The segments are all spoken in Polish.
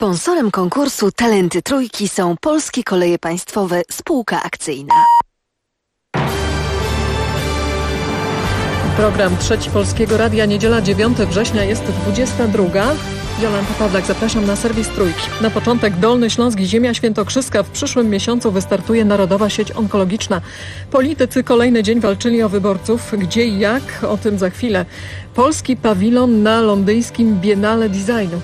Sponsorem konkursu Talenty Trójki są Polskie Koleje Państwowe Spółka Akcyjna. Program Trzeci Polskiego Radia, niedziela 9 września, jest 22. Jolanta Pawlak, zapraszam na serwis Trójki. Na początek Dolny Śląsk i Ziemia Świętokrzyska. W przyszłym miesiącu wystartuje Narodowa Sieć Onkologiczna. Politycy kolejny dzień walczyli o wyborców. Gdzie i jak? O tym za chwilę. Polski pawilon na londyńskim Biennale Designu.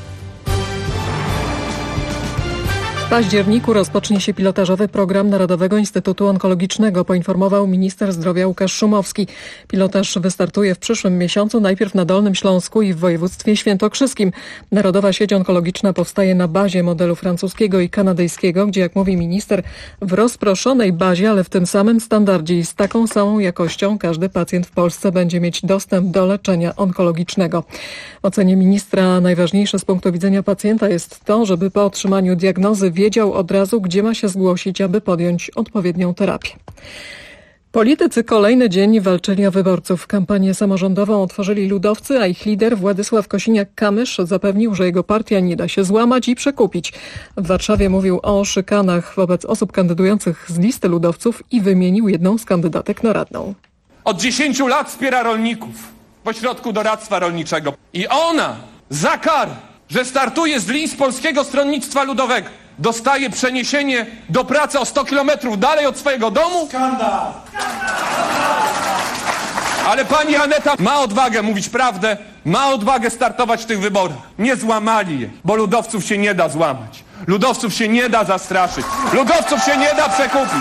W październiku rozpocznie się pilotażowy program Narodowego Instytutu Onkologicznego, poinformował minister zdrowia Łukasz Szumowski. Pilotaż wystartuje w przyszłym miesiącu, najpierw na Dolnym Śląsku i w województwie świętokrzyskim. Narodowa Sieć Onkologiczna powstaje na bazie modelu francuskiego i kanadyjskiego, gdzie, jak mówi minister, w rozproszonej bazie, ale w tym samym standardzie i z taką samą jakością każdy pacjent w Polsce będzie mieć dostęp do leczenia onkologicznego. W ocenie ministra najważniejsze z punktu widzenia pacjenta jest to, żeby po otrzymaniu diagnozy wiedział od razu, gdzie ma się zgłosić, aby podjąć odpowiednią terapię. Politycy kolejny dzień walczyli o wyborców. Kampanię samorządową otworzyli ludowcy, a ich lider Władysław Kosiniak-Kamysz zapewnił, że jego partia nie da się złamać i przekupić. W Warszawie mówił o szykanach wobec osób kandydujących z listy ludowców i wymienił jedną z kandydatek na radną. Od 10 lat wspiera rolników w ośrodku doradztwa rolniczego. I ona za karę, że startuje z list Polskiego Stronnictwa Ludowego, dostaje przeniesienie do pracy o 100 kilometrów dalej od swojego domu? Skandal! Ale pani Aneta ma odwagę mówić prawdę, ma odwagę startować w tych wyborach. Nie złamali je, bo ludowców się nie da złamać. Ludowców się nie da zastraszyć. Ludowców się nie da przekupić.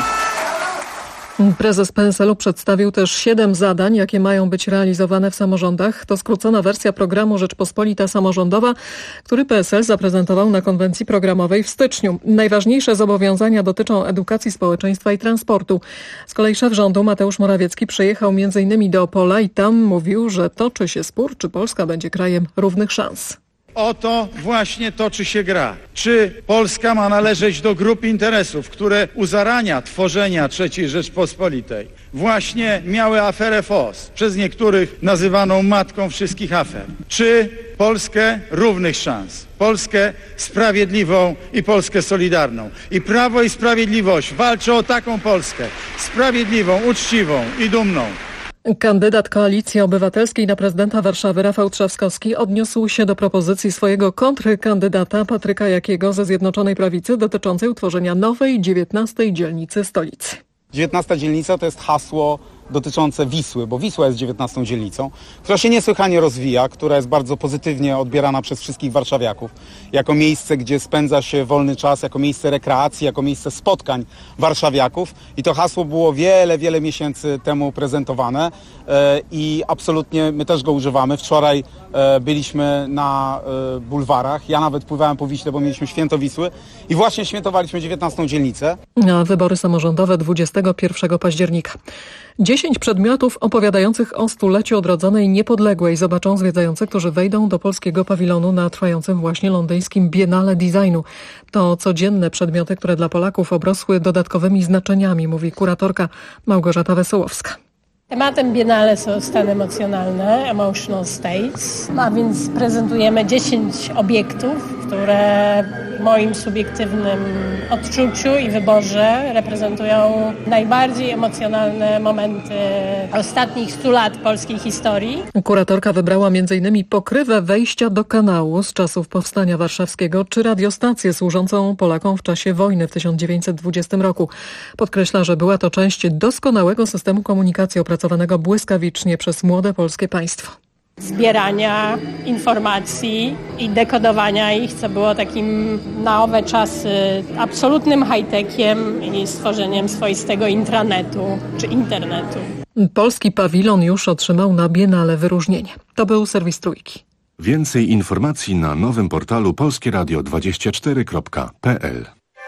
Prezes PSL-u przedstawił też 7 zadań, jakie mają być realizowane w samorządach. To skrócona wersja programu Rzeczpospolita Samorządowa, który PSL zaprezentował na konwencji programowej w styczniu. Najważniejsze zobowiązania dotyczą edukacji społeczeństwa i transportu. Z kolei szef rządu Mateusz Morawiecki przyjechał m.in. do Opola i tam mówił, że toczy się spór, czy Polska będzie krajem równych szans. O to właśnie toczy się gra. Czy Polska ma należeć do grup interesów, które u zarania tworzenia III Rzeczpospolitej właśnie miały aferę FOS, przez niektórych nazywaną matką wszystkich afer? Czy Polskę równych szans, Polskę sprawiedliwą i Polskę solidarną? I Prawo i Sprawiedliwość walczy o taką Polskę, sprawiedliwą, uczciwą i dumną. Kandydat Koalicji Obywatelskiej na prezydenta Warszawy Rafał Trzaskowski odniósł się do propozycji swojego kontrkandydata Patryka Jakiego ze Zjednoczonej Prawicy dotyczącej utworzenia nowej 19. dzielnicy stolicy. 19. dzielnica to jest hasło dotyczące Wisły, bo Wisła jest 19. dzielnicą, która się niesłychanie rozwija, która jest bardzo pozytywnie odbierana przez wszystkich warszawiaków jako miejsce, gdzie spędza się wolny czas, jako miejsce rekreacji, jako miejsce spotkań warszawiaków. I to hasło było wiele miesięcy temu prezentowane i absolutnie my też go używamy. Wczoraj byliśmy na bulwarach, ja nawet pływałem po Wiśle, bo mieliśmy święto Wisły i właśnie świętowaliśmy 19. dzielnicę. A wybory samorządowe 21 października. 10 przedmiotów opowiadających o stuleciu odrodzonej niepodległej zobaczą zwiedzający, którzy wejdą do polskiego pawilonu na trwającym właśnie londyńskim Biennale Designu. To codzienne przedmioty, które dla Polaków obrosły dodatkowymi znaczeniami, mówi kuratorka Małgorzata Wesołowska. Tematem Biennale są stany emocjonalne, emotional states, a więc prezentujemy 10 obiektów, które w moim subiektywnym odczuciu i wyborze reprezentują najbardziej emocjonalne momenty ostatnich 100 lat polskiej historii. Kuratorka wybrała m.in. pokrywę wejścia do kanału z czasów Powstania Warszawskiego czy radiostację służącą Polakom w czasie wojny w 1920 roku. Podkreśla, że była to część doskonałego systemu komunikacji opracowanego błyskawicznie przez młode polskie państwo. Zbierania informacji i dekodowania ich, co było takim na owe czasy absolutnym high-techiem i stworzeniem swoistego intranetu czy internetu. Polski pawilon już otrzymał na Biennale wyróżnienie. To był serwis Trójki. Więcej informacji na nowym portalu polskieradio24.pl.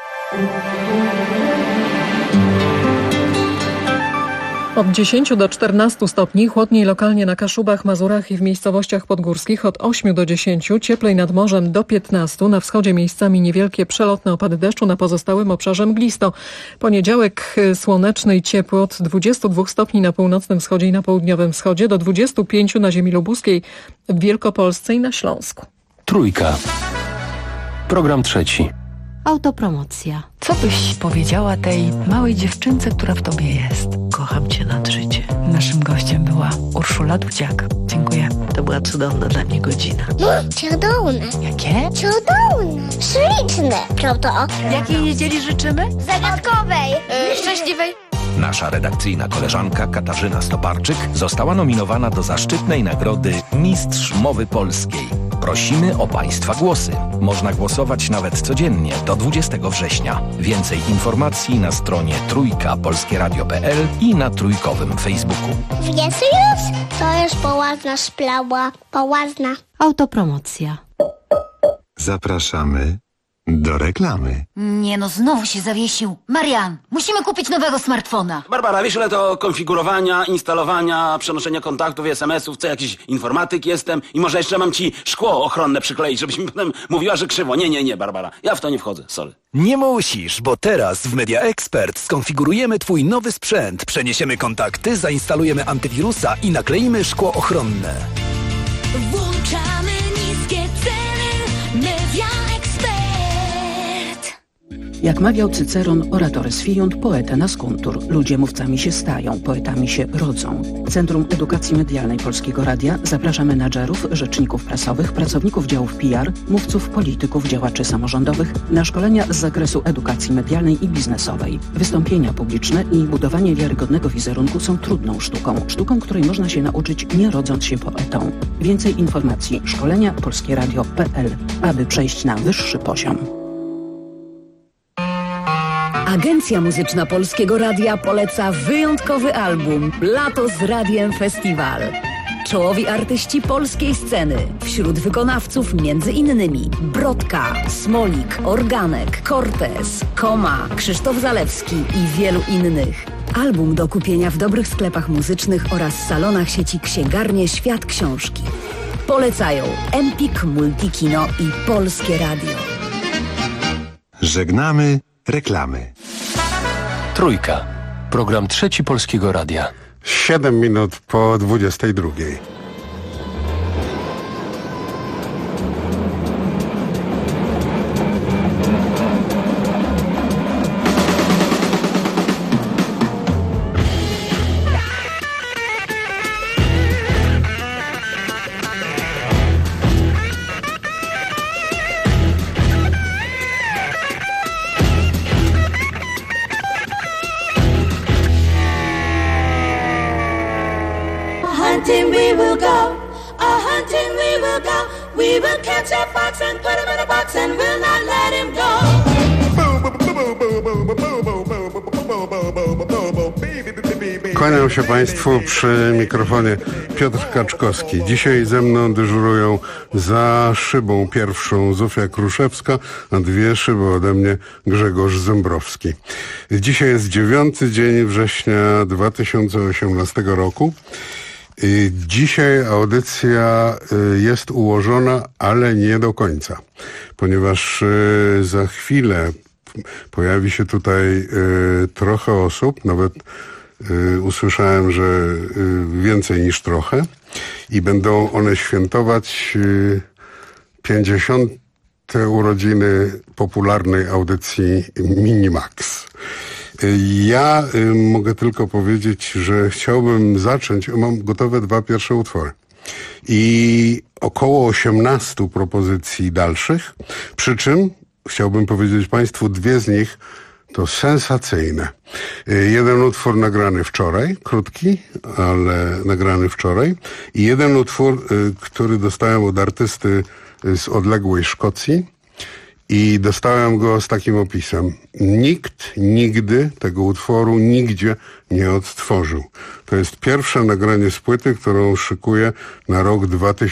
Od 10 do 14 stopni, chłodniej lokalnie na Kaszubach, Mazurach i w miejscowościach podgórskich od 8 do 10, cieplej nad morzem do 15, na wschodzie miejscami niewielkie przelotne opady deszczu, na pozostałym obszarze mglisto. Poniedziałek słoneczny i ciepły od 22 stopni na północnym wschodzie i na południowym wschodzie do 25 na ziemi lubuskiej, w Wielkopolsce i na Śląsku. Trójka. Program trzeci. Autopromocja. Co byś powiedziała tej małej dziewczynce, która w tobie jest? Kocham cię nad życie. Naszym gościem była Urszula Dudziak. Dziękuję. To była cudowna dla mnie godzina. Cudowne. Jakie? Cudowne. Śliczne. Co to? Jakiej niedzieli życzymy? Zagadkowej. Szczęśliwej. Nasza redakcyjna koleżanka Katarzyna Stoparczyk została nominowana do zaszczytnej nagrody Mistrz Mowy Polskiej. Prosimy o Państwa głosy. Można głosować nawet codziennie do 20 września. Więcej informacji na stronie trójkapolskieradio.pl i na trójkowym Facebooku. Wiesz już? To już poważna sprawa. Poważna. Autopromocja. Zapraszamy do reklamy. Nie no, znowu się zawiesił. Marian, musimy kupić nowego smartfona. Barbara, wiesz ile to konfigurowania, instalowania, przenoszenia kontaktów i SMS-ów, co jakiś informatyk jestem i może jeszcze mam ci szkło ochronne przykleić, żebyś mi potem mówiła, że krzywo. Nie, Barbara, ja w to nie wchodzę, sorry. Nie musisz, bo teraz w Media Expert skonfigurujemy twój nowy sprzęt, przeniesiemy kontakty, zainstalujemy antywirusa i nakleimy szkło ochronne. Włączamy niskie ceny. Media Expert. Jak mawiał Cyceron, oratores fiunt, poeta nascuntur. Ludzie mówcami się stają, poetami się rodzą. Centrum Edukacji Medialnej Polskiego Radia zaprasza menadżerów, rzeczników prasowych, pracowników działów PR, mówców, polityków, działaczy samorządowych na szkolenia z zakresu edukacji medialnej i biznesowej. Wystąpienia publiczne i budowanie wiarygodnego wizerunku są trudną sztuką, której można się nauczyć nie rodząc się poetą. Więcej informacji szkolenia polskieradio.pl, aby przejść na wyższy poziom. Agencja Muzyczna Polskiego Radia poleca wyjątkowy album Lato z Radiem Festiwal. Czołowi artyści polskiej sceny. Wśród wykonawców między innymi Brodka, Smolik, Organek, Cortez, Koma, Krzysztof Zalewski i wielu innych. Album do kupienia w dobrych sklepach muzycznych oraz salonach sieci Księgarnie Świat Książki. Polecają Empik, Multikino i Polskie Radio. Żegnamy reklamy. Trójka. Program trzeci Polskiego Radia. 7 minut po 22. Hunting we will go, a-hunting we will go. We will catch a fox and put him in a box and we'll not let him go. Kłaniam się Państwu przy mikrofonie Piotr Kaczkowski. Dzisiaj ze mną dyżurują za szybą pierwszą Zofia Kruszewska, a 2 szyby ode mnie Grzegorz Zembrowski. Dzisiaj jest 9 dzień września 2018 roku. Dzisiaj audycja jest ułożona, ale nie do końca, ponieważ za chwilę pojawi się tutaj trochę osób, nawet usłyszałem, że więcej niż trochę, i będą one świętować 50. urodziny popularnej audycji Minimax. Ja mogę tylko powiedzieć, że chciałbym zacząć, mam gotowe 2 pierwsze utwory i około 18 propozycji dalszych, przy czym chciałbym powiedzieć Państwu, 2 z nich to sensacyjne. Jeden utwór nagrany wczoraj, krótki, ale nagrany wczoraj, i jeden utwór, który dostałem od artysty z odległej Szkocji i dostałem go z takim opisem. Nikt nigdy tego utworu nigdzie nie odtworzył. To jest pierwsze nagranie z płyty, którą szykuję na rok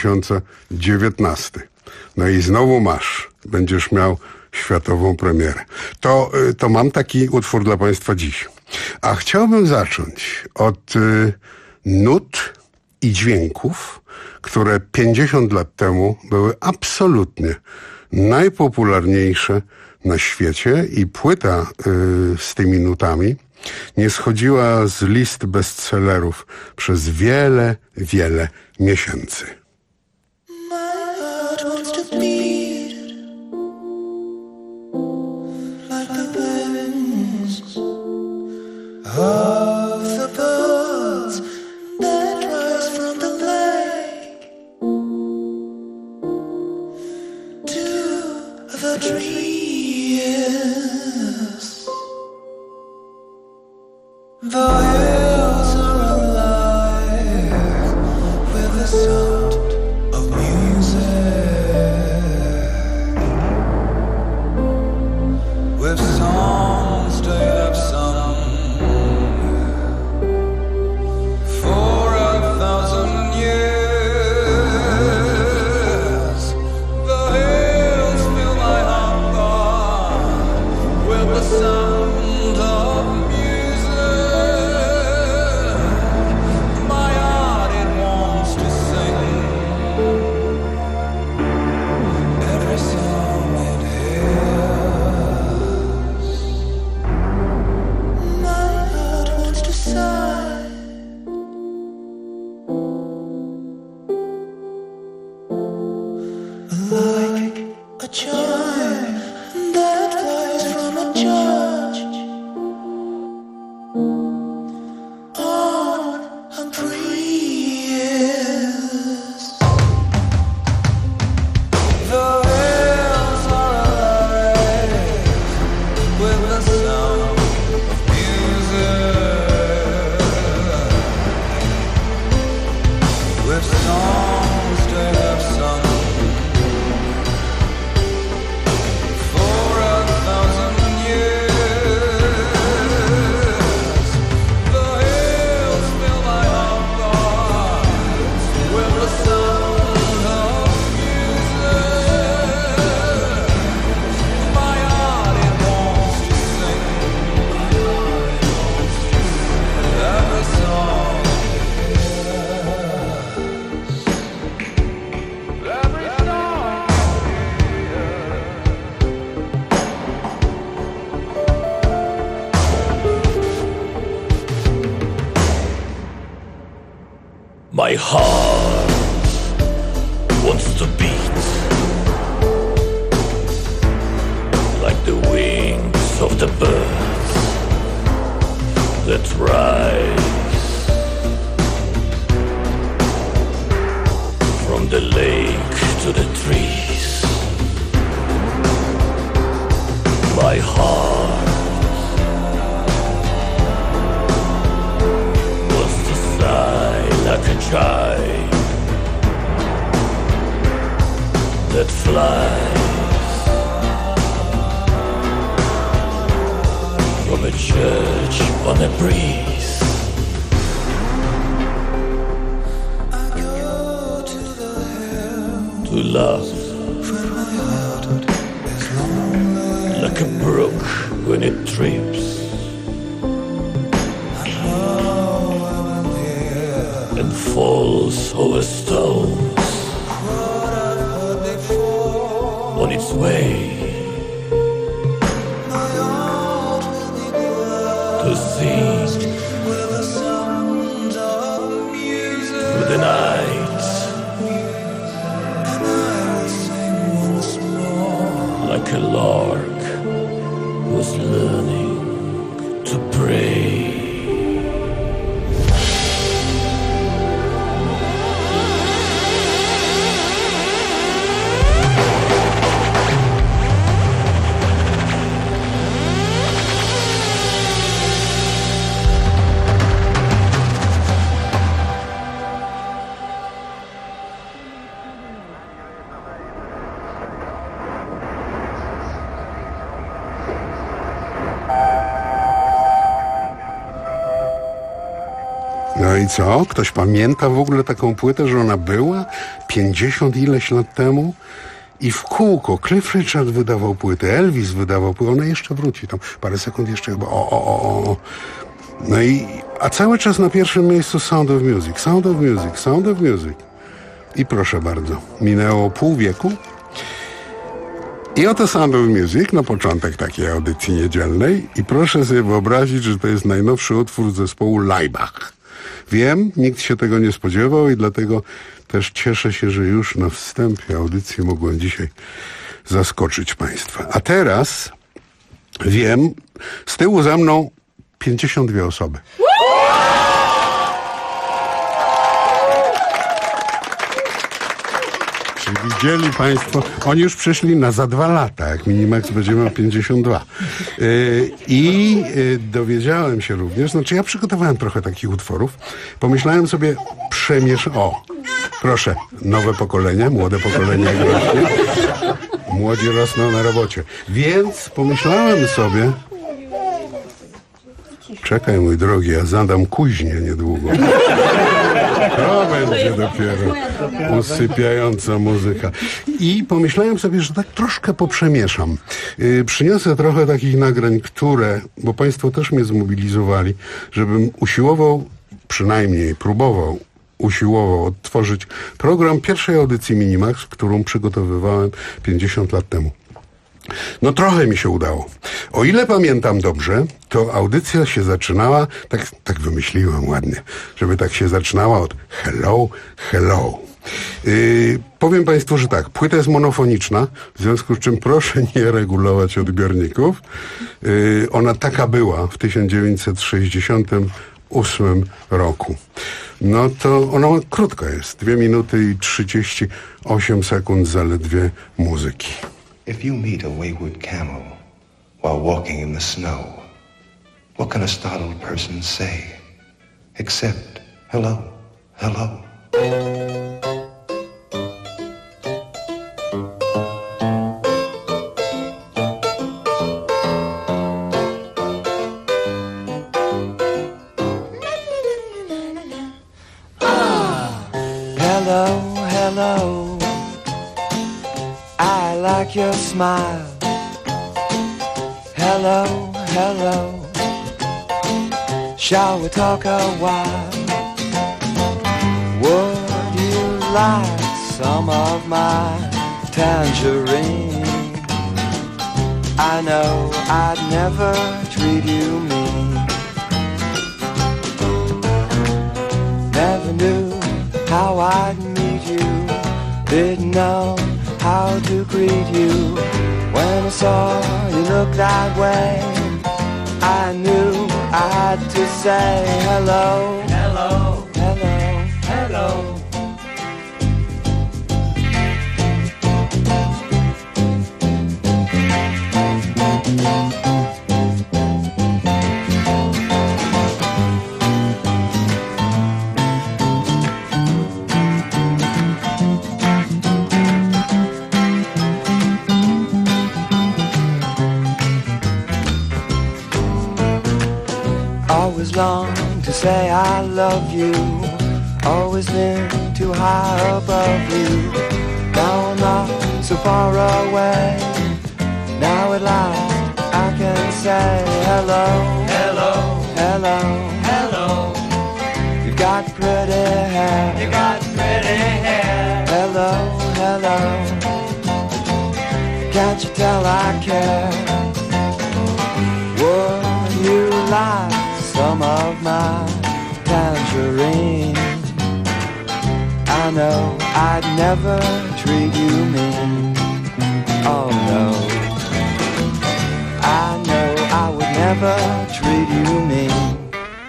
2019. No i znowu będziesz miał światową premierę. To mam taki utwór dla Państwa dziś. A chciałbym zacząć od nut i dźwięków, które 50 lat temu były absolutnie najpopularniejsze na świecie i płyta z tymi nutami nie schodziła z list bestsellerów przez wiele, wiele miesięcy. My heart wants to beat tree is. The hills are alive with the sound of music, with songs they have sung for 1,000 years. The hills fill my heart with the sound of music. My heart, it wants to sing every song it hears. My heart wants to sigh like a chime that flies from a church on a breeze. The hills are alive with the sound of music, with songs they have sung for 1,000 years. The hills fill my heart with the sound of music. My heart, it wants to sing every song it hears. Every song My heart wants to beat like the wings of the birds that rise from the lake to the trees. My heart wants to sigh like a child that flies from a church on a breeze. To love like a brook when it trips, and falls over stones on its way to sing through the night like a lark who's learning to pray. No i co? Ktoś pamięta w ogóle taką płytę, że ona była 50 ileś lat temu? I w kółko Cliff Richard wydawał płytę, Elvis wydawał płytę, ona jeszcze wróci, tam parę sekund jeszcze chyba, No a cały czas na pierwszym miejscu Sound of Music, Sound of Music, Sound of Music. I proszę bardzo, minęło pół wieku. I oto Sound of Music na początek takiej audycji niedzielnej. I proszę sobie wyobrazić, że to jest najnowszy utwór zespołu Laibach. Wiem, nikt się tego nie spodziewał i dlatego też cieszę się, że już na wstępie audycji mogłem dzisiaj zaskoczyć Państwa. A teraz wiem, z tyłu za mną 52 osoby. Czy widzieli Państwo? Oni już przyszli na za 2 lata, jak Minimax będzie miał 52. Dowiedziałem się również, znaczy ja przygotowałem trochę takich utworów. Pomyślałem sobie, proszę, nowe pokolenie, młode pokolenie jak rośnie. Młodzi rosną na robocie. Więc pomyślałem sobie... Czekaj, mój drogi, ja zadam kuźnię niedługo. To będzie dopiero usypiająca muzyka. I pomyślałem sobie, że tak troszkę poprzemieszam. Przyniosę trochę takich nagrań, bo Państwo też mnie zmobilizowali, żebym usiłował odtworzyć program pierwszej audycji Minimax, którą przygotowywałem 50 lat temu. No trochę mi się udało. O ile pamiętam dobrze, to audycja się zaczynała, tak wymyśliłem ładnie, żeby tak się zaczynała od hello, hello. Powiem Państwu, że tak, płyta jest monofoniczna, w związku z czym proszę nie regulować odbiorników. Ona taka była w 1968 roku. No to ona krótka jest, 2 minuty i 38 sekund zaledwie muzyki. If you meet a wayward camel while walking in the snow, what can a startled person say except hello, hello? Hello, hello. I like your smile. Hello, hello. Shall we talk a while? Would you like some of my tangerine? I know I'd never treat you mean. Never knew how I'd meet you. Didn't know how to greet you. When I saw you look that way, I knew I had to say hello, hello, hello, hello. Always long to say I love you. Always been too high above you. Now I'm not so far away. Now at last I can say hello, hello, hello, hello. You've got pretty hair. You got pretty hair. Hello, hello. Can't you tell I care? Would you like some of my tangerine? I know I'd never treat you mean. Oh no, I know I would never treat you mean.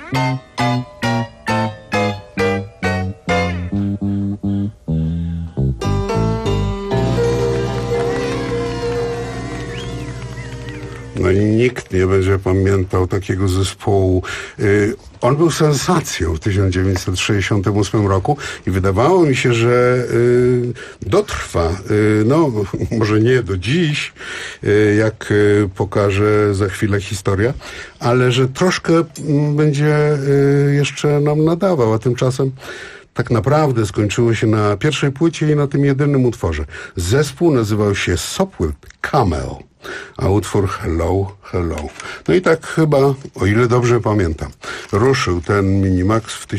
No i nikt nie będzie pamiętał takiego zespołu. On był sensacją w 1968 roku i wydawało mi się, że dotrwa, no może nie do dziś, jak pokaże za chwilę historia, ale że troszkę będzie jeszcze nam nadawał, a tymczasem tak naprawdę skończyło się na pierwszej płycie i na tym jedynym utworze. Zespół nazywał się Sopwith Camel, a utwór Hello, Hello. No i tak chyba, o ile dobrze pamiętam, ruszył ten Minimax w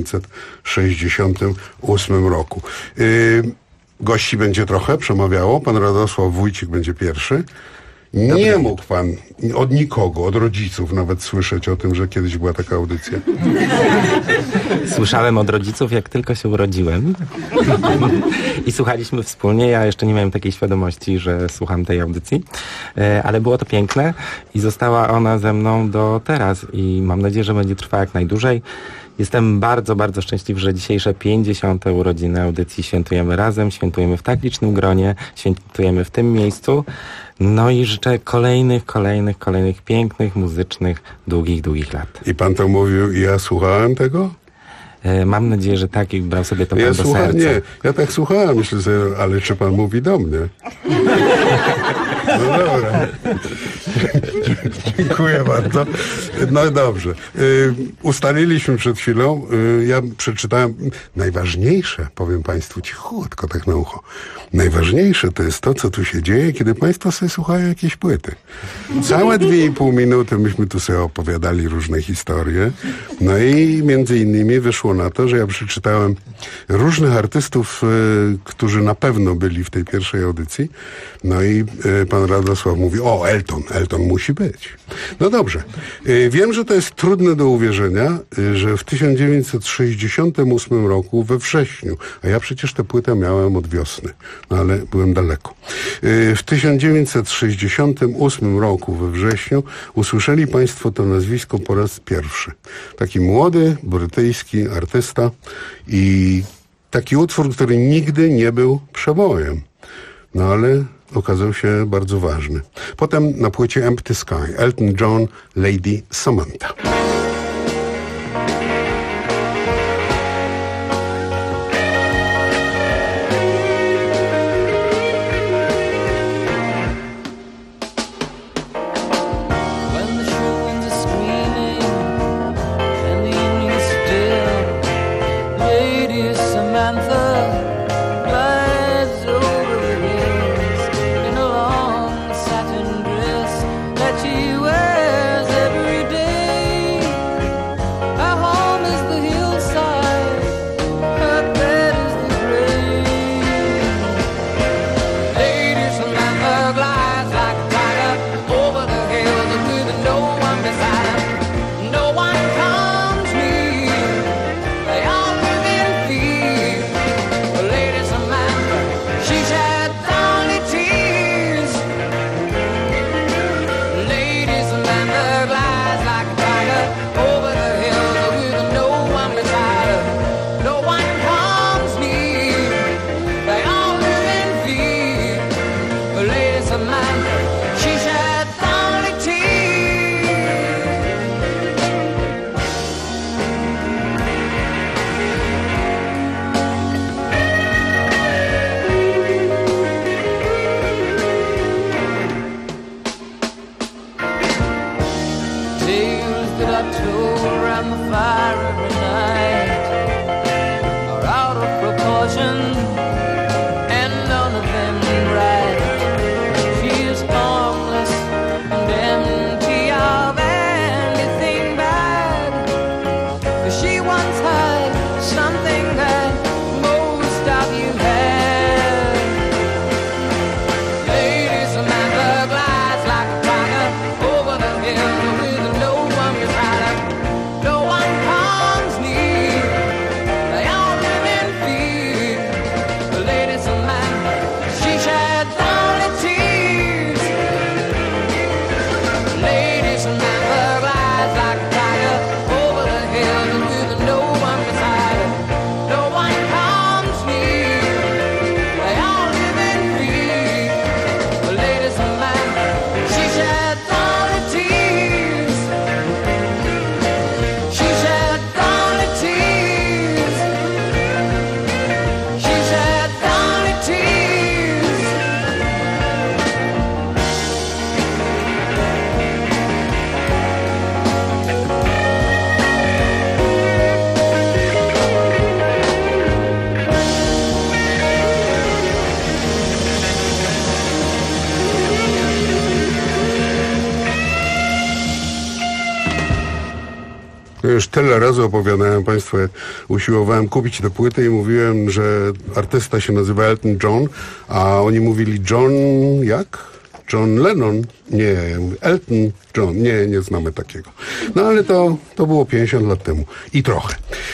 1968 roku. Gości będzie trochę, przemawiało. Pan Radosław Wójcik będzie pierwszy. Nie mógł pan od nikogo, od rodziców nawet słyszeć o tym, że kiedyś była taka audycja. Słyszałem od rodziców, jak tylko się urodziłem. I słuchaliśmy wspólnie. Ja jeszcze nie miałem takiej świadomości, że słucham tej audycji. Ale było to piękne i została ona ze mną do teraz. I mam nadzieję, że będzie trwała jak najdłużej. Jestem bardzo, bardzo szczęśliwy, że dzisiejsze 50. urodziny audycji świętujemy razem, świętujemy w tak licznym gronie, świętujemy w tym miejscu. No i życzę kolejnych pięknych, muzycznych, długich lat. I pan to mówił i ja słuchałem tego? Mam nadzieję, że tak i brał sobie to pan do serca. Nie, ja tak słuchałem, myślę sobie, ale czy pan mówi do mnie? No dobra. Dziękuję bardzo. No dobrze. Ustaliliśmy przed chwilą, ja przeczytałem najważniejsze, powiem państwu cichutko, tak na ucho. Najważniejsze to jest to, co tu się dzieje, kiedy państwo sobie słuchają jakiejś płyty. Całe 2,5 minuty myśmy tu sobie opowiadali różne historie. No i między innymi wyszło na to, że ja przeczytałem różnych artystów, którzy na pewno byli w tej pierwszej audycji. No i pan Radosław mówi, o, Elton musi być. No dobrze. Wiem, że to jest trudne do uwierzenia, że w 1968 roku we wrześniu, a ja przecież tę płytę miałem od wiosny, no ale byłem daleko. W 1968 roku we wrześniu usłyszeli państwo to nazwisko po raz pierwszy. Taki młody, brytyjski artysta i taki utwór, który nigdy nie był przebojem. No ale okazał się bardzo ważny. Potem na płycie Empty Sky, Elton John, Lady Samantha. Już tyle razy opowiadałem państwu, jak usiłowałem kupić tę płytę i mówiłem, że artysta się nazywa Elton John, a oni mówili John jak? John Lennon? Nie, Elton John. Nie znamy takiego. No ale to było 50 lat temu. I trochę.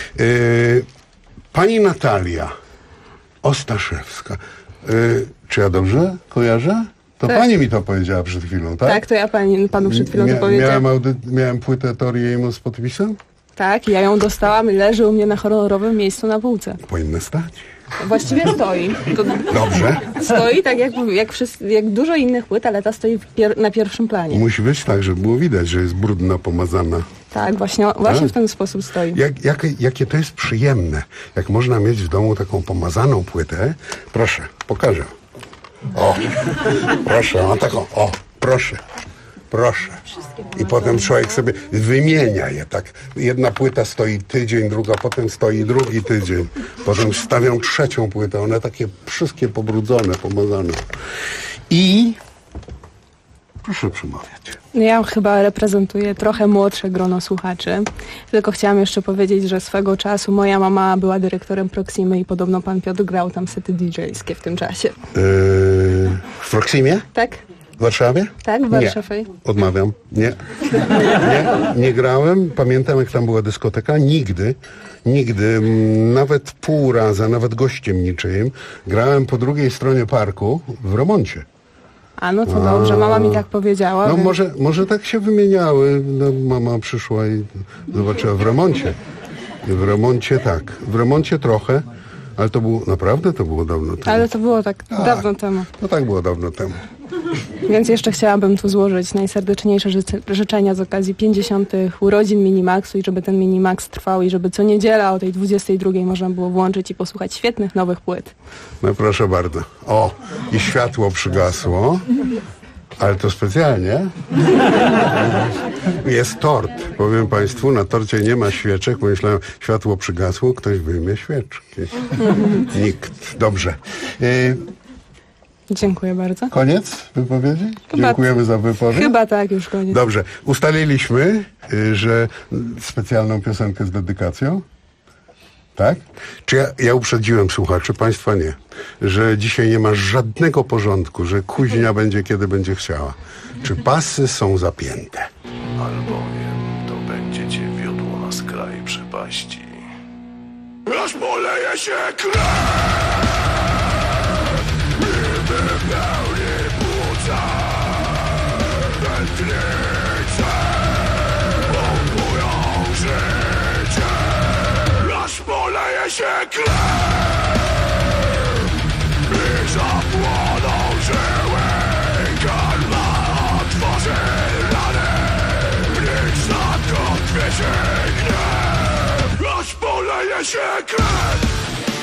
Pani Natalia Ostaszewska. Czy ja dobrze kojarzę? To tak. Pani mi to powiedziała przed chwilą, tak? Tak, to ja panu przed chwilą to powiedziałam. Miałem płytę Tori Amos z podpisem? Tak, ja ją dostałam i leży u mnie na honorowym miejscu na półce. Powinna stać. Właściwie stoi. Dobrze. Stoi tak jak dużo innych płyt, ale ta stoi na pierwszym planie. Musi być tak, żeby było widać, że jest brudna, pomazana. Tak, właśnie w ten sposób stoi. Jakie to jest przyjemne, jak można mieć w domu taką pomazaną płytę. Proszę, pokażę. O, proszę, mam taką, o, proszę. I potem człowiek sobie wymienia je, tak. Jedna płyta stoi tydzień, druga potem stoi drugi tydzień. Potem stawiam trzecią płytę, one takie wszystkie pobrudzone, pomazane. I proszę przemawiać. Ja chyba reprezentuję trochę młodsze grono słuchaczy. Tylko chciałam jeszcze powiedzieć, że swego czasu moja mama była dyrektorem Proximy i podobno pan Piotr grał tam sety DJ-skie w tym czasie. W Proximie? Tak. W Warszawie? Tak, w Warszawie. Nie. Odmawiam. Nie grałem. Pamiętam, jak tam była dyskoteka. Nigdy, nawet pół raza, nawet gościem niczyim. Grałem po drugiej stronie parku w remoncie. A no to dobrze, mama mi tak powiedziała. No może tak się wymieniały. No, mama przyszła i zobaczyła w remoncie. W remoncie tak. W remoncie trochę, ale to było, naprawdę to było dawno temu. Ale to było tak dawno temu. No tak było dawno temu. Więc jeszcze chciałabym tu złożyć najserdeczniejsze życzenia z okazji 50. urodzin Minimaxu i żeby ten Minimax trwał i żeby co niedziela o tej 22 można było włączyć i posłuchać świetnych nowych płyt. No proszę bardzo. O, i światło przygasło. Ale to specjalnie. Jest tort. Powiem Państwu, na torcie nie ma świeczek. Pomyślałem, światło przygasło, ktoś wyjmie świeczki. Nikt. Dobrze. Dziękuję bardzo. Koniec wypowiedzi? Dziękujemy za wypowiedź. Chyba tak, już koniec. Dobrze. Ustaliliśmy, że specjalną piosenkę z dedykacją. Tak? Czy ja uprzedziłem słuchaczy, Państwa nie, że dzisiaj nie ma żadnego porządku, że kuźnia będzie kiedy będzie chciała. Czy pasy są zapięte? Albowiem to będzie cię wiodło na skraj przepaści. Aż poleje się krew i wypełni płuca, tętnice pompują życie. Aż poleje się krew i zapłoną żyły, karma otworzy ranę, niech zakotwie się gniew. Aż poleje się krew.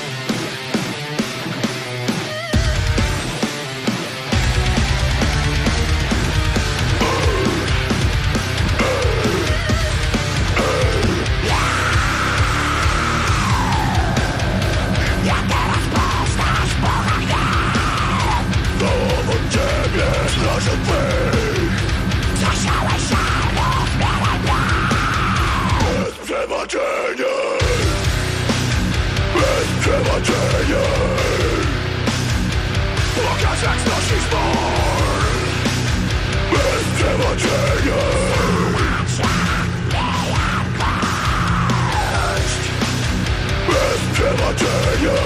Złożył pych, zasiałeś szarów, zbieraj brak. Bez przebaczenia, bez przebaczenia. Pokaż jak znosisz ból, bez przebaczenia. Bez przebaczenia.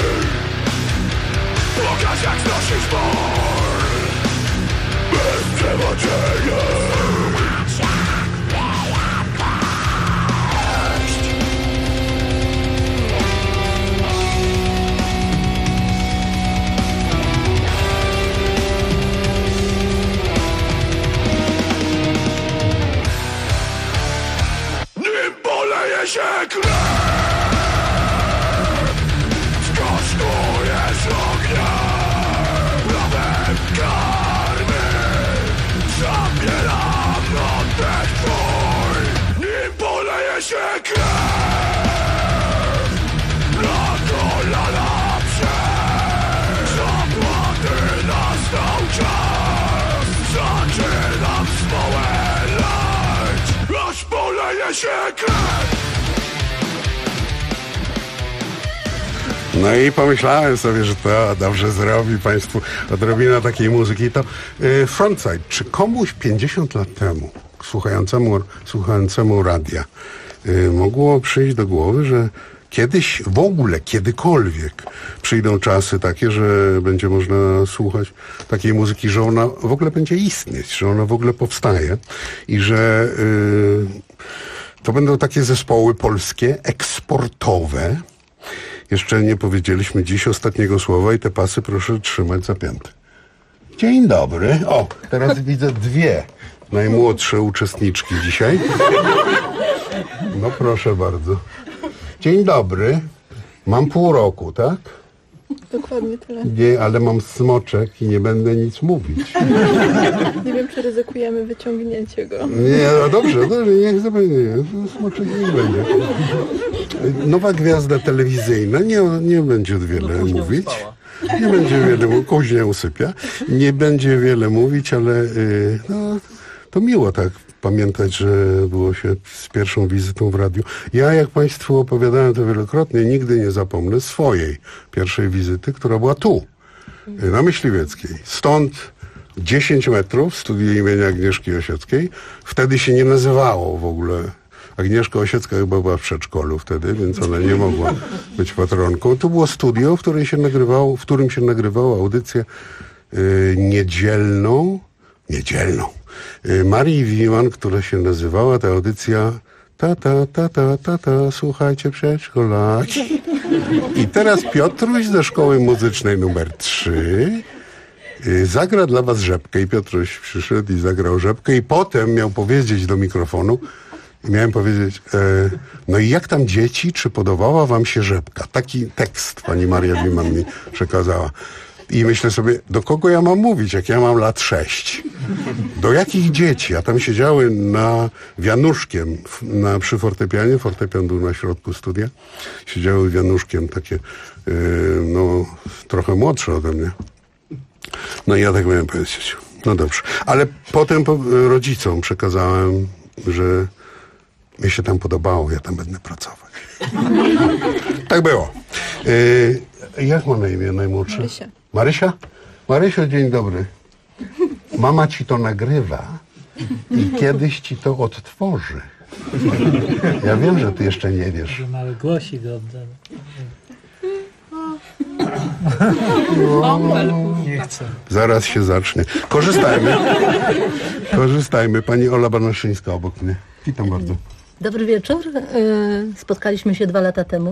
Pokaż jak znosisz ból, bez przebaczenia. Nim poleje się krew, skosztujesz ognia prawem karmy. Zabieram oddech twój, nim poleje się krew. Na kolana przed zapłaty nastał czas. Zaczynam smołę lać, aż poleje się krew. No i pomyślałem sobie, że to dobrze zrobi Państwu odrobina takiej muzyki. To Frontside, czy komuś 50 lat temu, słuchającemu radia, mogło przyjść do głowy, że kiedyś w ogóle, kiedykolwiek przyjdą czasy takie, że będzie można słuchać takiej muzyki, że ona w ogóle będzie istnieć, że ona w ogóle powstaje i że To będą takie zespoły polskie, eksportowe. Jeszcze nie powiedzieliśmy dziś ostatniego słowa i te pasy proszę trzymać zapięte. Dzień dobry. O, teraz widzę dwie najmłodsze uczestniczki dzisiaj. No proszę bardzo. Dzień dobry. Mam pół roku, tak? Dokładnie tyle. Nie, ale mam smoczek i nie będę nic mówić. Nie wiem, czy ryzykujemy wyciągnięcie go. Nie, no dobrze, niech zapewne. Smoczek nie będzie. Nowa gwiazda telewizyjna nie będzie wiele mówić. Nie będzie wiele mówić, później usypia. Nie będzie wiele mówić, ale to miło tak pamiętać, że było się z pierwszą wizytą w radiu. Ja, jak Państwu opowiadałem to wielokrotnie, nigdy nie zapomnę swojej pierwszej wizyty, która była tu, na Myśliwieckiej. Stąd 10 metrów w studiu imienia Agnieszki Osieckiej. Wtedy się nie nazywało w ogóle. Agnieszka Osiecka chyba była w przedszkolu wtedy, więc ona nie mogła być patronką. To było studio, w którym się nagrywało audycję niedzielną Marii Wiman, która się nazywała ta audycja słuchajcie przedszkolaki. I teraz Piotruś ze Szkoły Muzycznej numer 3 zagra dla was rzepkę i Piotruś przyszedł i zagrał rzepkę i potem miał powiedzieć do mikrofonu i miałem powiedzieć, no i jak tam dzieci, czy podobała wam się rzepka? Taki tekst pani Maria Wiman mi przekazała. I myślę sobie, do kogo ja mam mówić, jak ja mam lat 6? Do jakich dzieci? A tam siedziały w Januszkiem przy fortepianie, fortepian był na środku studia, siedziały w Januszkiem takie, trochę młodsze ode mnie. No i ja tak miałem powiedzieć, no dobrze. Ale potem rodzicom przekazałem, że mi się tam podobało, ja tam będę pracować. Tak było. Jak ma na imię najmłodsza? Marysia. Marysia? Marysia, dzień dobry. Mama ci to nagrywa i kiedyś ci to odtworzy. Ja wiem, że ty jeszcze nie wiesz. Mały głosik oddam. Nie chcę. Zaraz się zacznie. Korzystajmy. Pani Ola Banaszyńska obok mnie. Witam bardzo. Dobry wieczór. Spotkaliśmy się 2 lata temu.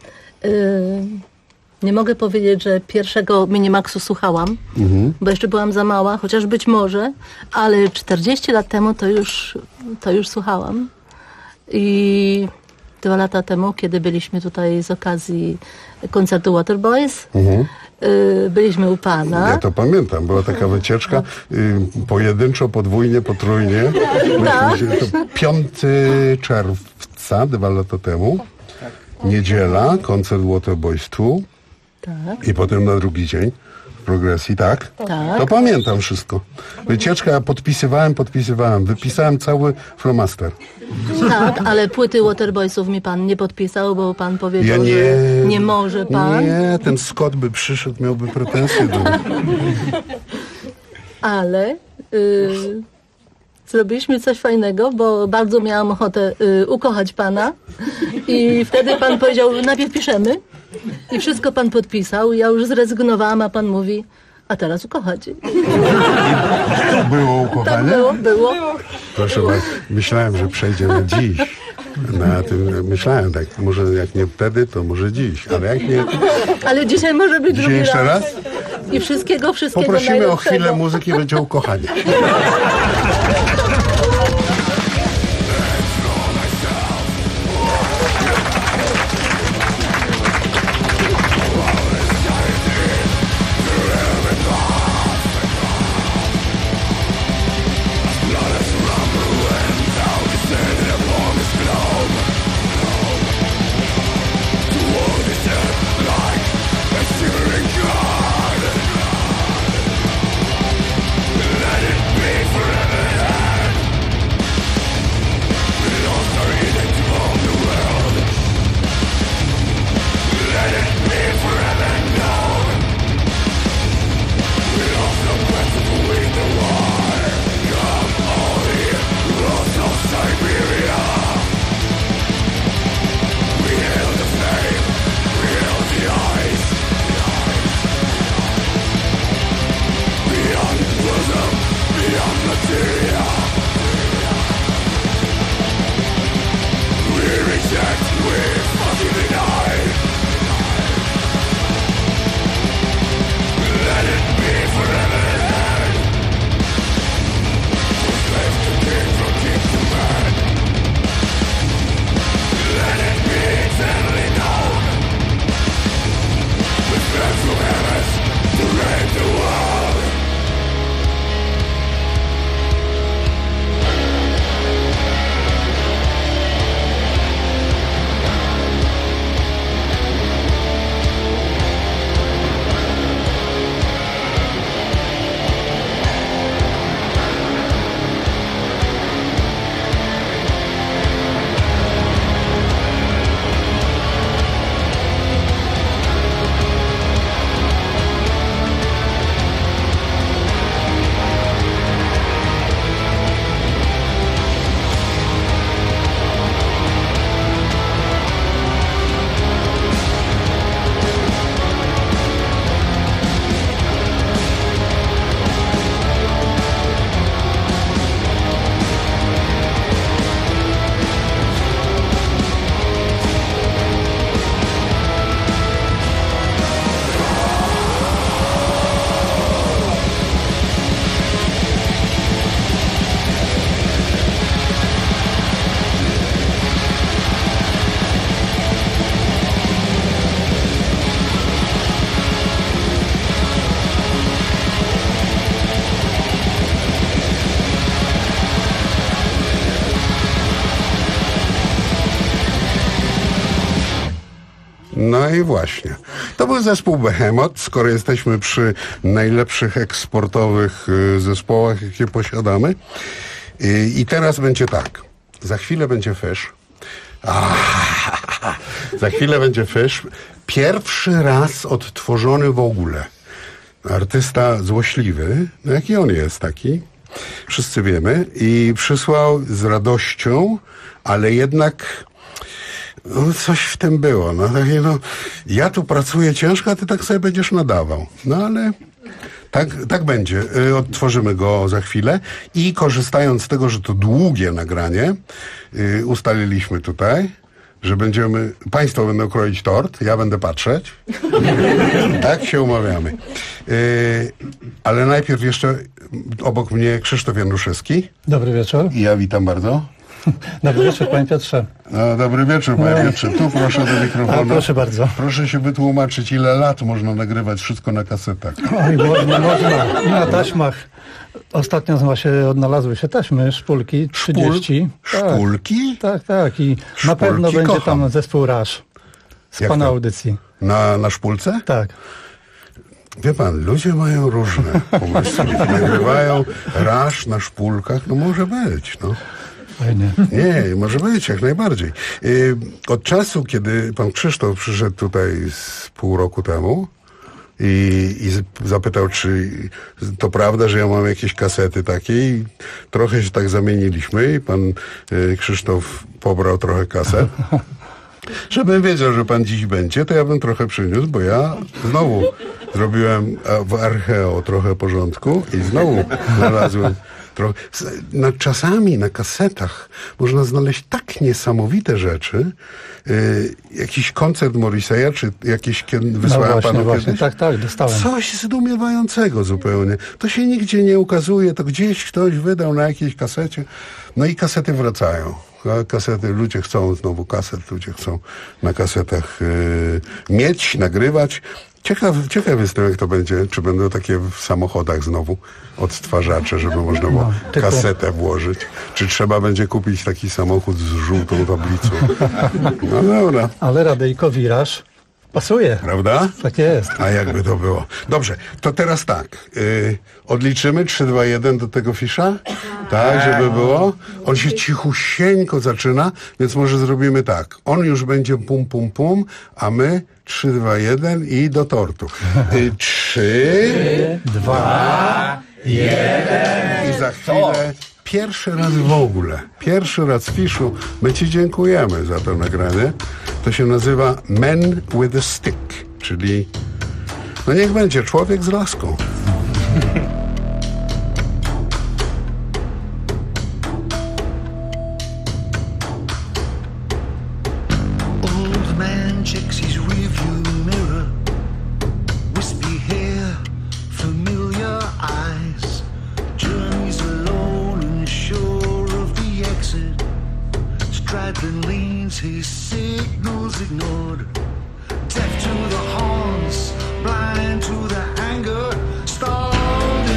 Nie mogę powiedzieć, że pierwszego Minimaxu słuchałam, bo jeszcze byłam za mała, chociaż być może, ale 40 lat temu to już słuchałam. I 2 lata temu, kiedy byliśmy tutaj z okazji koncertu Waterboys, byliśmy u pana. Ja to pamiętam, była taka wycieczka pojedynczo, podwójnie, potrójnie. Tak. To 5 czerwca 2 lata temu. Niedziela, koncert Waterboys tu. Tak. I potem na drugi dzień w progresji, tak? Tak. To pamiętam wszystko. Wycieczka, ja podpisywałem. Wypisałem cały flomaster. Tak, ale płyty Waterboysów mi pan nie podpisał, bo pan powiedział, że nie może pan. Nie, ten Scott by przyszedł, miałby pretensje do mnie. Ale zrobiliśmy coś fajnego, bo bardzo miałam ochotę ukochać pana i wtedy pan powiedział, najpierw piszemy i wszystko pan podpisał. Ja już zrezygnowałam, a pan mówi, a teraz ukochać. Było ukochanie? Tak, było. Proszę was, myślałem, że przejdzie na dziś. Na tym myślałem tak, może jak nie wtedy, to może dziś, ale jak nie... Ale dzisiaj może być drugi jeszcze raz? I wszystkiego Poprosimy najlepszego. o chwilę muzyki, będzie ukochanie. Let it be forever. No i właśnie. To był zespół Behemoth, skoro jesteśmy przy najlepszych eksportowych zespołach, jakie posiadamy. I teraz będzie tak. Za chwilę będzie Fish. Za chwilę będzie Fish. Pierwszy raz odtworzony w ogóle. Artysta złośliwy, no jaki on jest taki, wszyscy wiemy, i przysłał z radością, ale jednak no, coś w tym było. No, takie, no, ja tu pracuję ciężko, a ty tak sobie będziesz nadawał. No ale tak będzie. Odtworzymy go za chwilę i korzystając z tego, że to długie nagranie, ustaliliśmy tutaj, że państwo będą kroić tort, ja będę patrzeć. Tak się umawiamy. Ale najpierw jeszcze obok mnie Krzysztof Januszewski. Dobry wieczór. I ja witam bardzo. Dobry wieczór, panie Piotrze. No, dobry wieczór, panie Piotrze. Tu proszę do mikrofonu. Proszę bardzo. Proszę się wytłumaczyć, ile lat można nagrywać wszystko na kasetach. Oj, można. Na taśmach. Ostatnio właśnie odnalazły się taśmy, szpulki, 30. Szpulki? Tak. I na pewno będzie tam zespół Rush z pana audycji. Na szpulce? Tak. Wie pan, ludzie mają różne pomysły. Nagrywają Rush na szpulkach, no może być, no. Nie, może być, jak najbardziej. Od czasu, kiedy pan Krzysztof przyszedł tutaj z pół roku temu i zapytał, czy to prawda, że ja mam jakieś kasety takie, i trochę się tak zamieniliśmy i pan Krzysztof pobrał trochę kaset. Żebym wiedział, że pan dziś będzie, to ja bym trochę przyniósł, bo ja znowu zrobiłem w Archeo trochę porządku i znowu znalazłem czasami na kasetach można znaleźć tak niesamowite rzeczy. Jakiś koncert Morriseya, czy jakieś wysłałem panu kiedyś? Tak, dostałem. Coś zdumiewającego zupełnie. To się nigdzie nie ukazuje, to gdzieś ktoś wydał na jakiejś kasecie. No i kasety wracają. Kasety, ludzie chcą znowu kaset, ludzie chcą na kasetach mieć, nagrywać. Ciekaw jestem, jak to będzie, czy będą takie w samochodach znowu odtwarzacze, żeby można było kasetę włożyć. Czy trzeba będzie kupić taki samochód z żółtą tablicą? No dobra. Ale radyjkowi Rush pasuje. Prawda? Tak jest. A jakby to było. Dobrze, to teraz tak. Odliczymy 3, 2, 1 do tego Fisza? Tak, żeby było. On się cichusieńko zaczyna, więc może zrobimy tak. On już będzie pum, pum, pum, a my 3, 2, 1 i do tortu. 3, 2, 1 i za chwilę pierwszy raz w ogóle, pierwszy raz w Fiszu. My ci dziękujemy za to nagranie. To się nazywa Man with a Stick, czyli no niech będzie człowiek z laską. Old man checks his rearview mirror. Wispy hair, familiar eyes. Journeys alone and sure of the exit. Striding lanes, his signals ignored. Deaf to the horns, blind to the anger. Stalled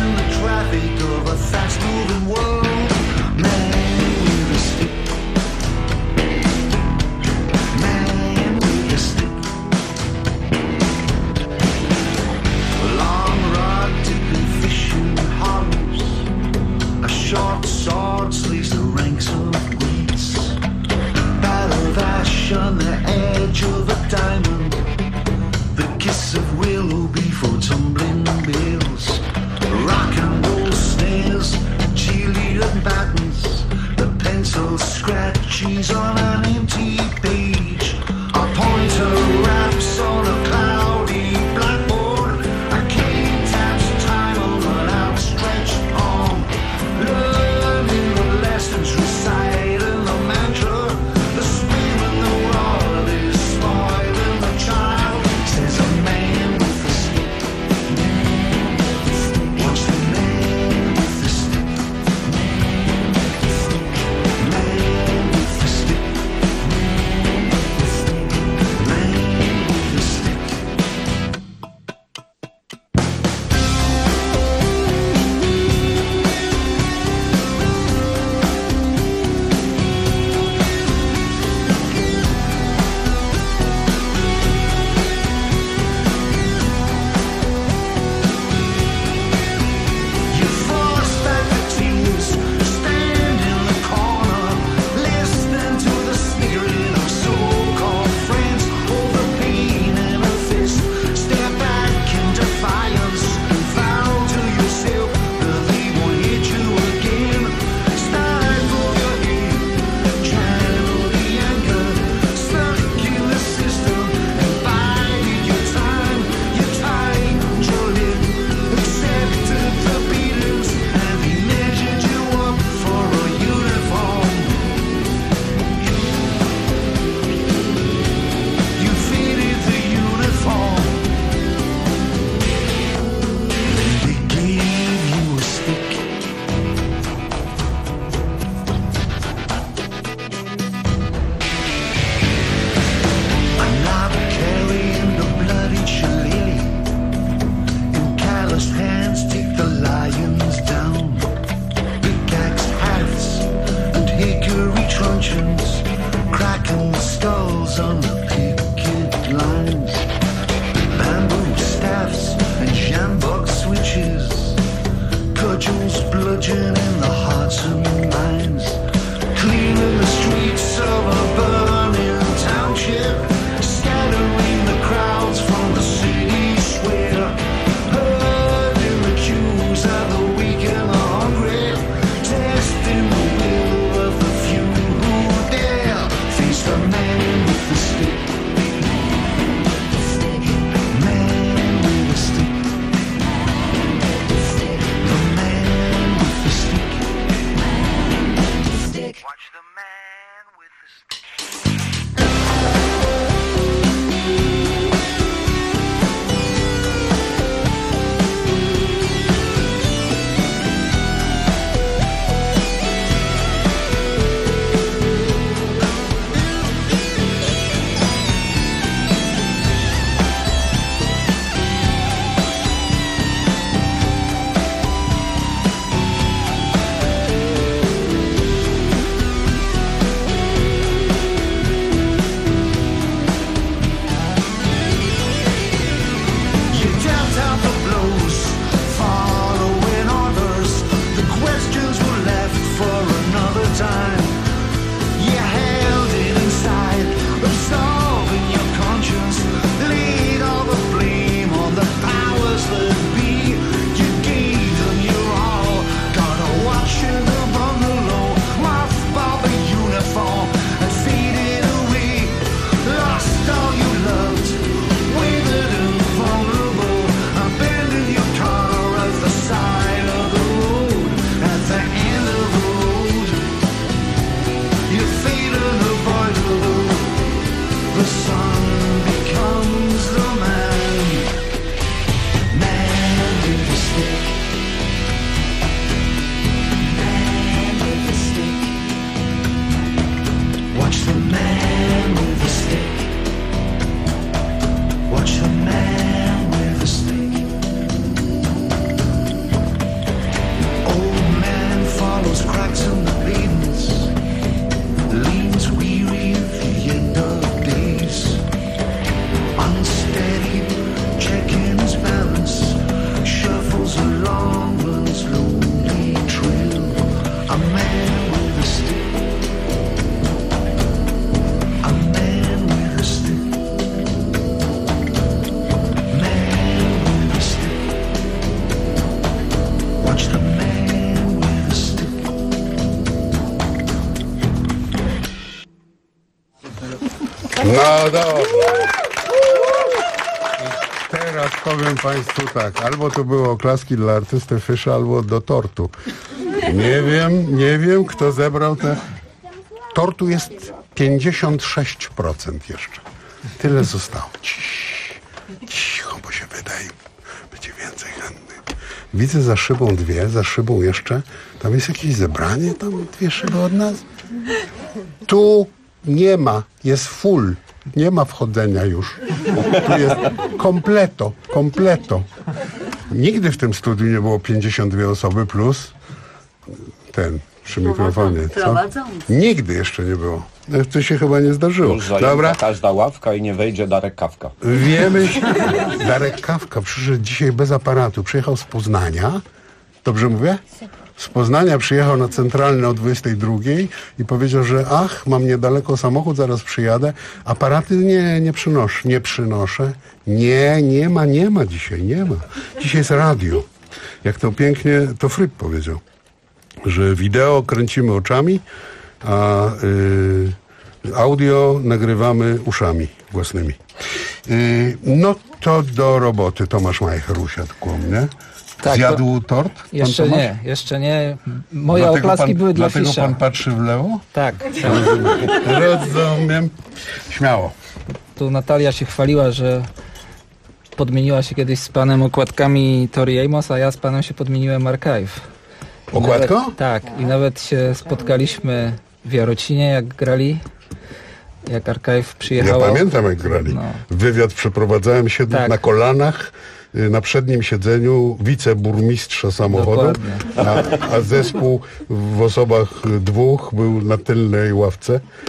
nails on the picket lines, bamboo staffs and jambog switches, cudgels bludgeoning the hearts and minds, cleaning the streets of a burning township, scattering the crowds from the city square, herding the queues of the weak and the hungry, testing the will of the few who dare face the man with the stick. Man with the stick. The man with the stick. Watch the man with the stick. No dobra. Teraz powiem Państwu tak, albo to były oklaski dla artysty Fisza, albo do tortu. Nie wiem, kto zebrał te... Tortu jest 56% jeszcze. Tyle zostało. Cicho, bo się wydaje, będzie więcej chętnych. Widzę za szybą dwie, za szybą jeszcze. Tam jest jakieś zebranie, tam 2 szyby od nas. Tu nie ma, jest full. Nie ma wchodzenia już. Tu jest kompleto. Nigdy w tym studiu nie było 52 osoby plus ten przy mikrofonie. Co? Nigdy jeszcze nie było. To się chyba nie zdarzyło. Dobra. Każda ławka i nie wejdzie Darek Kawka. Wiemy. Darek Kawka przyszedł dzisiaj bez aparatu. Przyjechał z Poznania. Dobrze mówię? Z Poznania przyjechał na Centralny o 22 i powiedział, że mam niedaleko samochód, zaraz przyjadę. Aparaty nie przynoszę. Nie ma dzisiaj, nie ma. Dzisiaj jest radio. Jak to pięknie to Fryb powiedział, że wideo kręcimy oczami, a audio nagrywamy uszami własnymi. No to do roboty. Tomasz Majcher usiadł koło mnie. Tak, zjadł tort? Jeszcze nie. Moje oklaski były dla Fisza. Dlatego pan patrzy w lewo? Tak. Rozumiem. Śmiało. Tu Natalia się chwaliła, że podmieniła się kiedyś z panem okładkami Tori Amos, a ja z panem się podmieniłem Archive. Okładko? Tak. I nawet się spotkaliśmy w Jarocinie, jak grali. Jak Archive przyjechał. Ja pamiętam, jak grali. No. Wywiad przeprowadzałem się na kolanach. Na przednim siedzeniu wiceburmistrza samochodu, a zespół w osobach 2 był na tylnej ławce.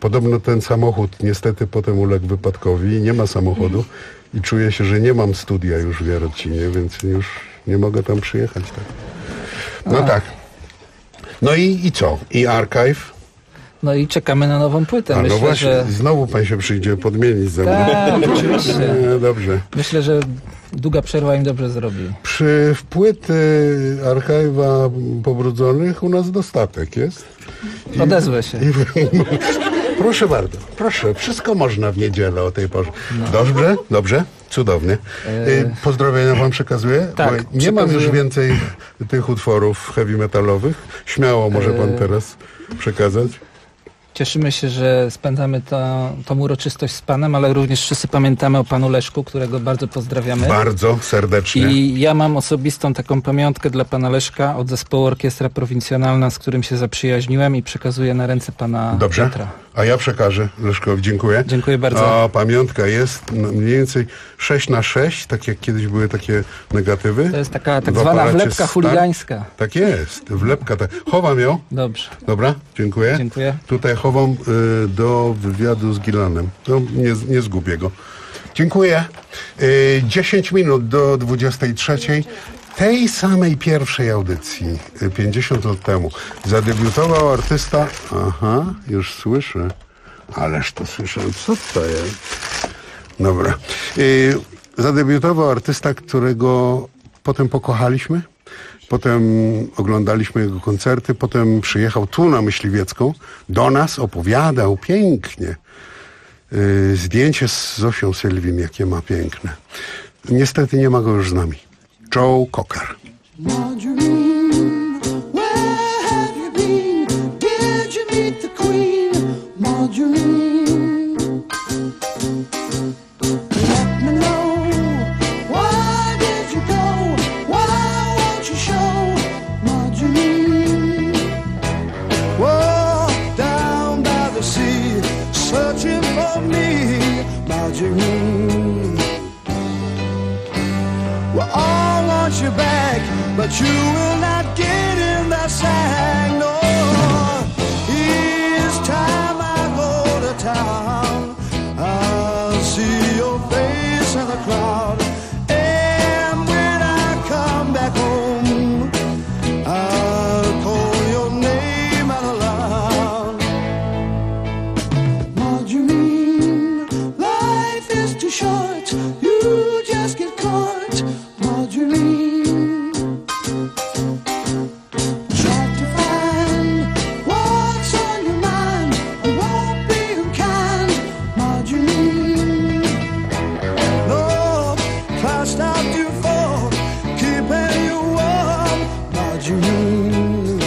Podobno ten samochód niestety potem uległ wypadkowi, nie ma samochodu i czuję się, że nie mam studia już w Jarocinie, więc już nie mogę tam przyjechać. Tak. No tak. No i co? I archive? No i czekamy na nową płytę. Myślę, no właśnie, że... znowu pan się przyjdzie podmienić ze mną. Tak, oczywiście. Dobrze. Myślę, że długa przerwa im dobrze zrobi. Przy wpłyty archiwa Pobrudzonych u nas dostatek jest. Odezwę się. Proszę bardzo, proszę, wszystko można w niedzielę o tej porze. No. Dobrze, dobrze, cudownie. Pozdrowienia wam przekazuję. Tak, nie mam już więcej tych utworów heavy metalowych. Śmiało może pan teraz przekazać. Cieszymy się, że spędzamy tą uroczystość z panem, ale również wszyscy pamiętamy o panu Leszku, którego bardzo pozdrawiamy. Bardzo serdecznie. I ja mam osobistą taką pamiątkę dla pana Leszka od zespołu Orkiestra Prowincjonalna, z którym się zaprzyjaźniłem i przekazuję na ręce pana Dobrze. Piotra. A ja przekażę Leszkowi, dziękuję. Dziękuję bardzo. A pamiątka jest mniej więcej 6x6, tak jak kiedyś były takie negatywy. To jest taka tak zwana wlepka chuligańska. Tak jest, wlepka. Tak. Chowam ją. Dobrze. Dobra, dziękuję. Dziękuję. Tutaj chowam do wywiadu z Gilanem. No, nie zgubię go. Dziękuję. 10 minut do 23. Tej samej pierwszej audycji, 50 lat temu, zadebiutował artysta... Aha, już słyszę. Ależ to słyszę. Co to jest? Dobra. Zadebiutował artysta, którego potem pokochaliśmy. Potem oglądaliśmy jego koncerty. Potem przyjechał tu na Myśliwiecką. Do nas opowiadał pięknie. Zdjęcie z Zosią Sylwin, jakie ma piękne. Niestety nie ma go już z nami. Joe Cocker. Margarine, where have you been? Did you meet the Queen? Margarine, let me know. Why did you go? Why won't you show? Margarine, walk down by the sea, searching for me. Margarine, well, I want you back, but you will not get in the sand. No, each time I go to town, I'll see your face in the crowd. And when I come back home, I'll call your name out loud. Margarine, life is too short. You just get caught. Margarine, try to find what's on your mind. I won't be unkind. Margarine, no, can't stop you for keeping you warm. Margarine,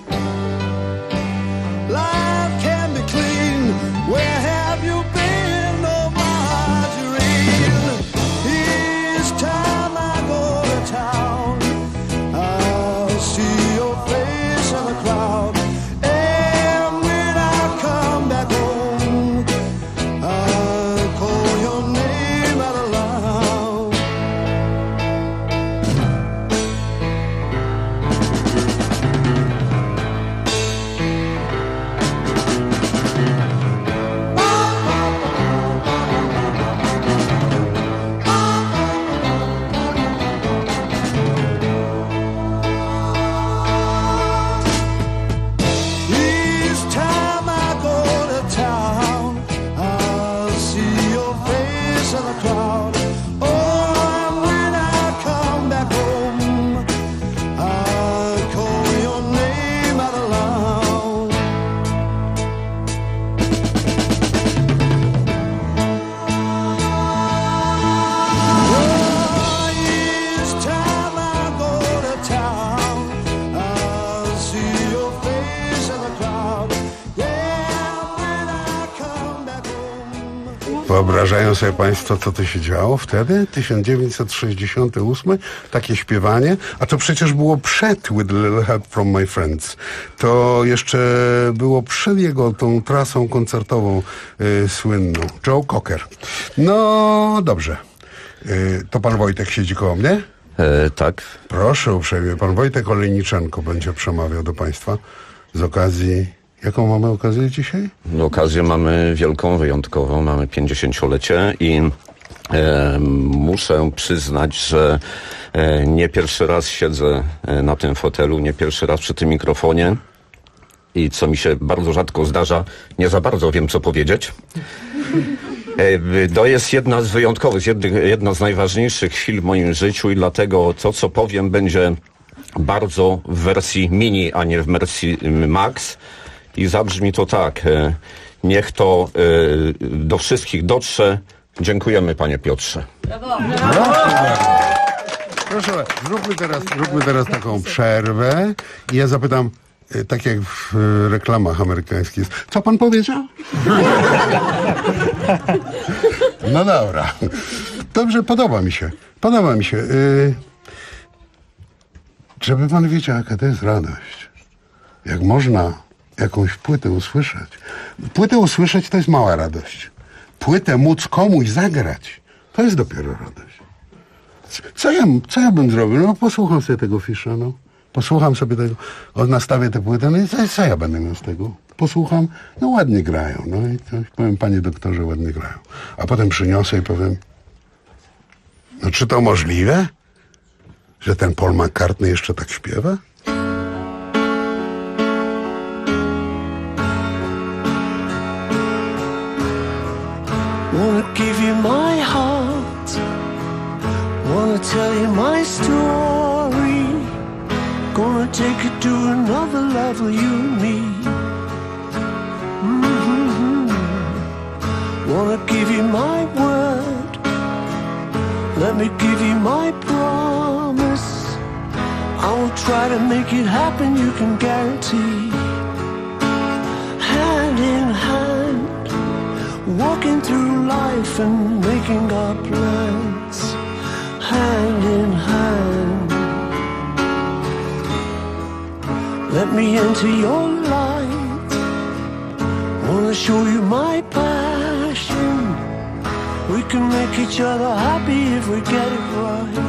life can be clean. Where have you been? No, Margarine, each time I go to town, I'll see your face in the crowd. And when I come back home, I'll call your name out loud. Each time I go to town, I'll see your face in the crowd. Oh, and when I come back home, I'll call your name out loud. Oh, each time I go to town, I'll see your face in the crowd. Yeah, when I come back home. Wyobrażają sobie państwo, co to się działo wtedy? 1968? Takie śpiewanie? A to przecież było przed With a Little Help from My Friends. To jeszcze było przed jego tą trasą koncertową słynną. Joe Cocker. No, dobrze. To pan Wojtek siedzi koło mnie? Tak. Proszę uprzejmie. Pan Wojtek Olejniczenko będzie przemawiał do państwa z okazji Jaką mamy okazję dzisiaj? Okazję mamy wielką, wyjątkową. Mamy 50-lecie i muszę przyznać, że nie pierwszy raz siedzę na tym fotelu, nie pierwszy raz przy tym mikrofonie i co mi się bardzo rzadko zdarza, nie za bardzo wiem, co powiedzieć. To jest jedna z wyjątkowych, jedna z najważniejszych chwil w moim życiu i dlatego to, co powiem, będzie bardzo w wersji mini, a nie w wersji max. I zabrzmi to tak. Niech to do wszystkich dotrze. Dziękujemy, panie Piotrze. Brawo. Proszę, zróbmy teraz taką przerwę i ja zapytam, tak jak w reklamach amerykańskich jest. Co pan powiedział? No dobra. Dobrze, podoba mi się. Żeby pan wiedział, jaka to jest radość. Jak można jakąś płytę usłyszeć. Płytę usłyszeć to jest mała radość. Płytę móc komuś zagrać, to jest dopiero radość. Co ja bym zrobił? No posłucham sobie tego Fisza, no. Posłucham sobie tego, nastawię tę płytę, no i co ja będę miał z tego? Posłucham, no ładnie grają, no i to, powiem, panie doktorze, ładnie grają. A potem przyniosę i powiem, no czy to możliwe, że ten Paul McCartney jeszcze tak śpiewa? Wanna give you my heart, wanna tell you my story, gonna take it to another level, you and me. Wanna give you my word, let me give you my promise, I will try to make it happen, you can guarantee. Hand in hand, walking through life and making our plans, hand in hand. Let me into your light, wanna show you my passion, we can make each other happy if we get it right.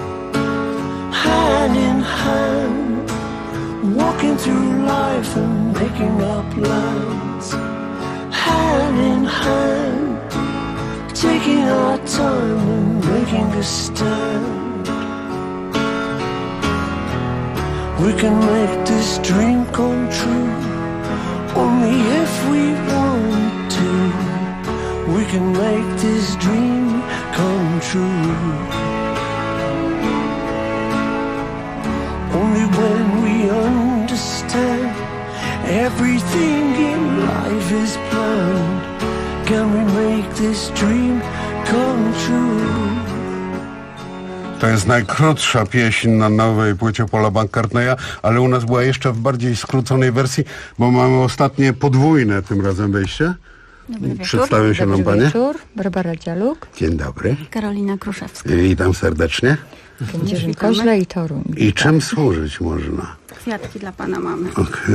Hand in hand, walking through life and making our plans, hand in hand, taking our time and making a stand. We can make this dream come true, only if we want to. We can make this dream come true, only when we understand everything in life is planned. Can we make this dream come true? To jest najkrótsza pieśń na nowej płycie Paula McCartneya, ale u nas była jeszcze w bardziej skróconej wersji, bo mamy ostatnie podwójne tym razem wejście. Przedstawią się nam panie. Dobry wieczór, Barbara Dzialuk. Dzień dobry. Karolina Kruszewska. Witam serdecznie. Kędzierzyn Koźle i Toruń. I czym służyć można? Kwiatki dla pana mamy.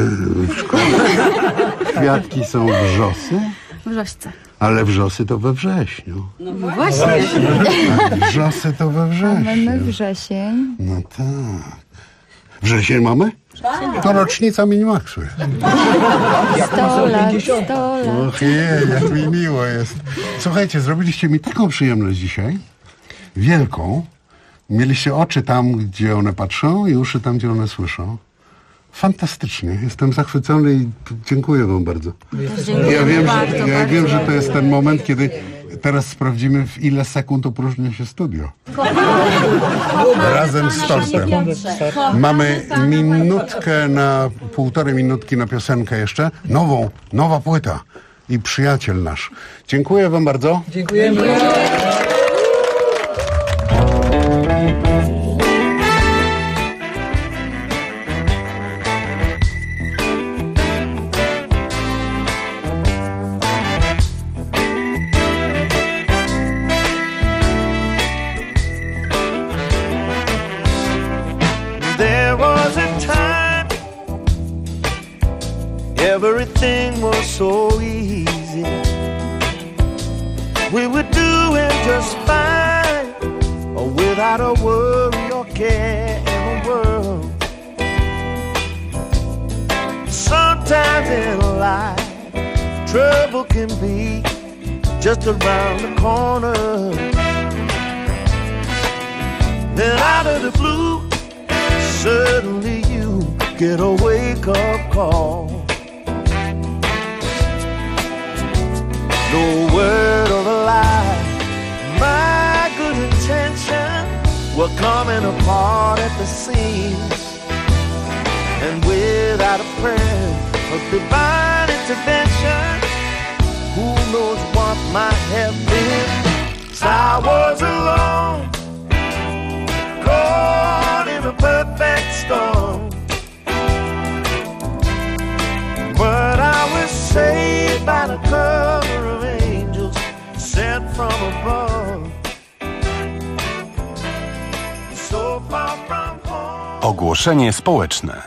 Kwiatki są wrzosy? Wrzośce. Ale wrzosy to we wrześniu. No właśnie. A wrzosy to we wrześniu. Mamy wrzesień. No tak. Wrzesień mamy? To rocznica Minimaxu jest. 100 lat, 100 lat. Och jak mi miło jest. Słuchajcie, zrobiliście mi taką przyjemność dzisiaj. Wielką. Mieliście oczy tam, gdzie one patrzą i uszy tam, gdzie one słyszą. Fantastycznie. Jestem zachwycony i dziękuję wam bardzo. Ja wiem, że to jest ten moment, kiedy teraz sprawdzimy, w ile sekund opróżnia się studio. Razem z tortem. Mamy minutkę na, 1,5 minutki na piosenkę jeszcze. Nowa płyta. I przyjaciel nasz. Dziękuję wam bardzo. Dziękujemy. Everything was so easy. We were doing just fine, without a worry or care in the world. Sometimes in trouble can be just around the corner. Then out of the blue, suddenly you get a wake-up call. No word of a lie, my good intention were coming apart at the seams. And without a prayer of divine intervention, who knows what might have been. So I was alone, caught in a perfect storm, but I was saved by the cover of angels sent from above. So far from home. Ogłoszenie społeczne.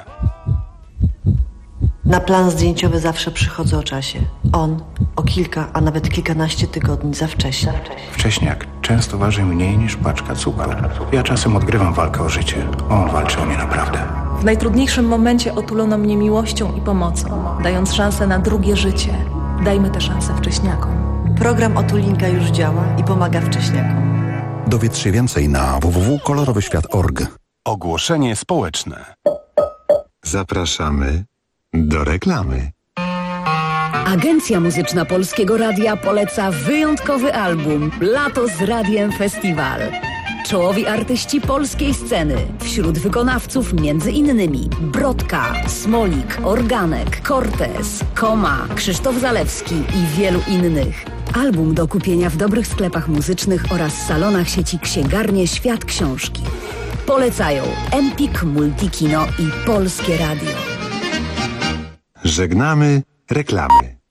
Na plan zdjęciowy zawsze przychodzę o czasie. On o kilka, a nawet kilkanaście tygodni za wcześnie. Wcześniak często waży mniej niż paczka cukru. Ja czasem odgrywam walkę o życie. On walczy o mnie naprawdę. W najtrudniejszym momencie otulono mnie miłością i pomocą, dając szansę na drugie życie. Dajmy tę szansę wcześniakom. Program Otulinka już działa i pomaga wcześniakom. Dowiedz się więcej na www.kolorowyświat.org. Ogłoszenie społeczne. Zapraszamy do reklamy. Agencja Muzyczna Polskiego Radia poleca wyjątkowy album Lato z Radiem Festiwal. Czołowi artyści polskiej sceny. Wśród wykonawców między innymi Brodka, Smolik, Organek, Cortez, Koma, Krzysztof Zalewski i wielu innych. Album do kupienia w dobrych sklepach muzycznych oraz salonach sieci Księgarnie Świat Książki. Polecają Empik, Multikino i Polskie Radio. Żegnamy reklamy.